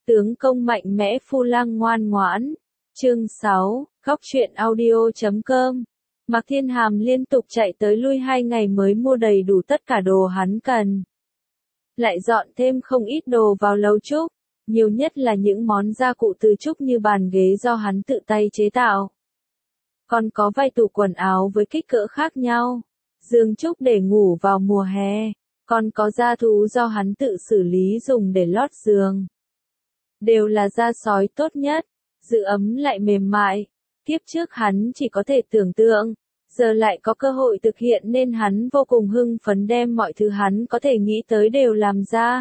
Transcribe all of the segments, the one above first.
Tướng công mạnh mẽ Phu Lang ngoan ngoãn. Chương 6, Góc truyện audio.com. Mạc Thiên Hàm liên tục chạy tới lui 2 ngày mới mua đầy đủ tất cả đồ hắn cần. Lại dọn thêm không ít đồ vào lầu trúc, nhiều nhất là những món gia cụ từ trúc như bàn ghế do hắn tự tay chế tạo. Còn có vài tủ quần áo với kích cỡ khác nhau, giường trúc để ngủ vào mùa hè, còn có da thú do hắn tự xử lý dùng để lót giường. Đều là da sói tốt nhất, giữ ấm lại mềm mại. Kiếp trước hắn chỉ có thể tưởng tượng, giờ lại có cơ hội thực hiện nên hắn vô cùng hưng phấn đem mọi thứ hắn có thể nghĩ tới đều làm ra.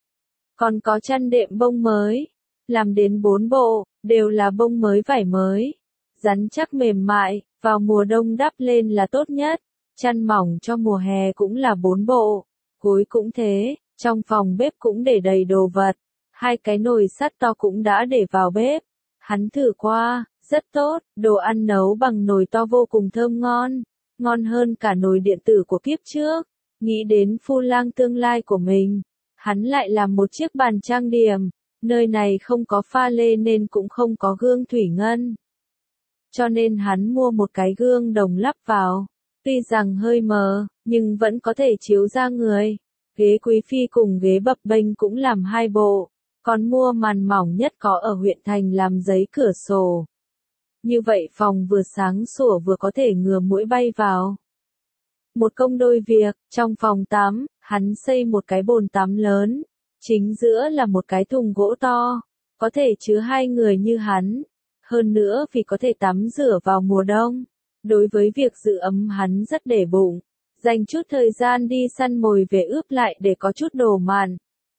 Còn có chăn đệm bông mới, làm đến 4 bộ, đều là bông mới vải mới, rắn chắc mềm mại, vào mùa đông đắp lên là tốt nhất. Chăn mỏng cho mùa hè cũng là 4 bộ, gối cũng thế, trong phòng bếp cũng để đầy đồ vật. 2 cái nồi sắt to cũng đã để vào bếp. Hắn thử qua, rất tốt, đồ ăn nấu bằng nồi to vô cùng thơm ngon, ngon hơn cả nồi điện tử của kiếp trước. Nghĩ đến Phu Lang tương lai của mình, hắn lại làm một chiếc bàn trang điểm, nơi này không có pha lê nên cũng không có gương thủy ngân. Cho nên hắn mua một cái gương đồng lắp vào, tuy rằng hơi mờ, nhưng vẫn có thể chiếu ra người. Ghế quý phi cùng ghế bập bênh cũng làm 2 bộ. Còn mua màn mỏng nhất có ở huyện thành làm giấy cửa sổ. Như vậy phòng vừa sáng sủa vừa có thể ngừa muỗi bay vào. Một công đôi việc, trong phòng tắm, hắn xây một cái bồn tắm lớn. Chính giữa là một cái thùng gỗ to, có thể chứa 2 người như hắn. Hơn nữa vì có thể tắm rửa vào mùa đông. Đối với việc giữ ấm hắn rất để bụng. Dành chút thời gian đi săn mồi về ướp lại để có chút đồ mặn.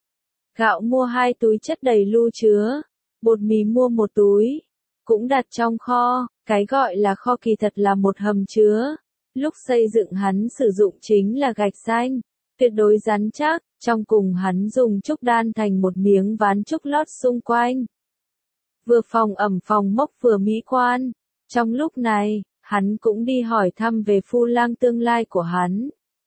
Gạo mua 2 túi chất đầy lu chứa, bột mì mua 1 túi, cũng đặt trong kho, cái gọi là kho kỳ thật là một hầm chứa. Lúc xây dựng hắn sử dụng chính là gạch xanh, tuyệt đối rắn chắc, trong cùng hắn dùng trúc đan thành một miếng ván trúc lót xung quanh. Vừa phòng ẩm phòng mốc vừa mỹ quan. Trong lúc này, hắn cũng đi hỏi thăm về Phu Lang tương lai của hắn.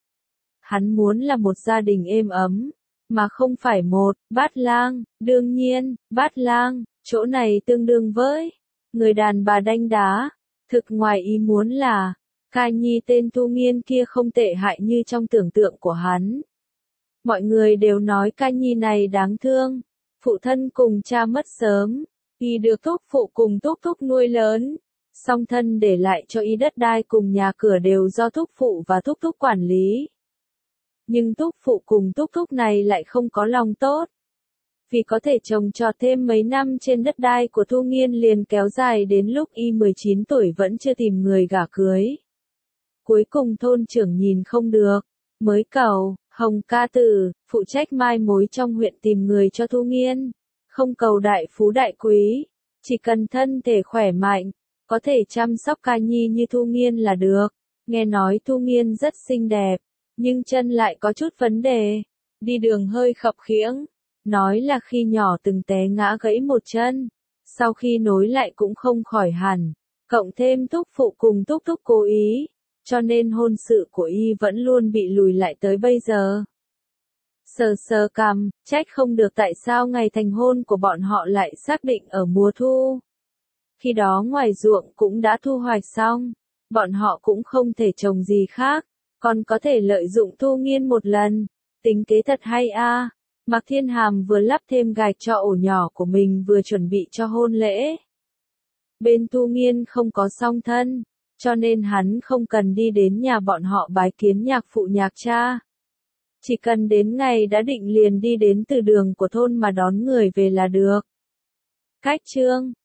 Hắn muốn là một gia đình êm ấm. Mà không phải một, Bát Lang, đương nhiên, Bát Lang, chỗ này tương đương với người đàn bà đanh đá. Thực ngoài ý muốn là, ca nhi tên Thu Nghiên kia không tệ hại như trong tưởng tượng của hắn. Mọi người đều nói ca nhi này đáng thương, phụ thân cùng cha mất sớm, y được thúc phụ cùng thúc thúc nuôi lớn, song thân để lại cho y đất đai cùng nhà cửa đều do thúc phụ và thúc thúc quản lý. Nhưng thúc phụ cùng thúc thúc này lại không có lòng tốt. Vì có thể trồng trọt thêm mấy năm trên đất đai của Thu Nghiên liền kéo dài đến lúc y 19 tuổi vẫn chưa tìm người gả cưới. Cuối cùng thôn trưởng nhìn không được, mới cầu, Hồng ca tử, phụ trách mai mối trong huyện tìm người cho Thu Nghiên. Không cầu đại phú đại quý, chỉ cần thân thể khỏe mạnh, có thể chăm sóc ca nhi như Thu Nghiên là được. Nghe nói Thu Nghiên rất xinh đẹp. Nhưng chân lại có chút vấn đề, đi đường hơi khập khiễng, nói là khi nhỏ từng té ngã gãy một chân, sau khi nối lại cũng không khỏi hẳn, cộng thêm thúc phụ cùng thúc thúc cố ý, cho nên hôn sự của y vẫn luôn bị lùi lại tới bây giờ. Sờ sờ cằm, trách không được tại sao ngày thành hôn của bọn họ lại xác định ở mùa thu. Khi đó ngoài ruộng cũng đã thu hoạch xong, bọn họ cũng không thể trồng gì khác. Còn có thể lợi dụng Thu Nghiên một lần, tính kế thật hay a. Mạc Thiên Hàm vừa lắp thêm gạch cho ổ nhỏ của mình vừa chuẩn bị cho hôn lễ. Bên Thu Nghiên không có song thân, cho nên hắn không cần đi đến nhà bọn họ bái kiến nhạc phụ nhạc cha. Chỉ cần đến ngày đã định liền đi đến từ đường của thôn mà đón người về là được. Cách chương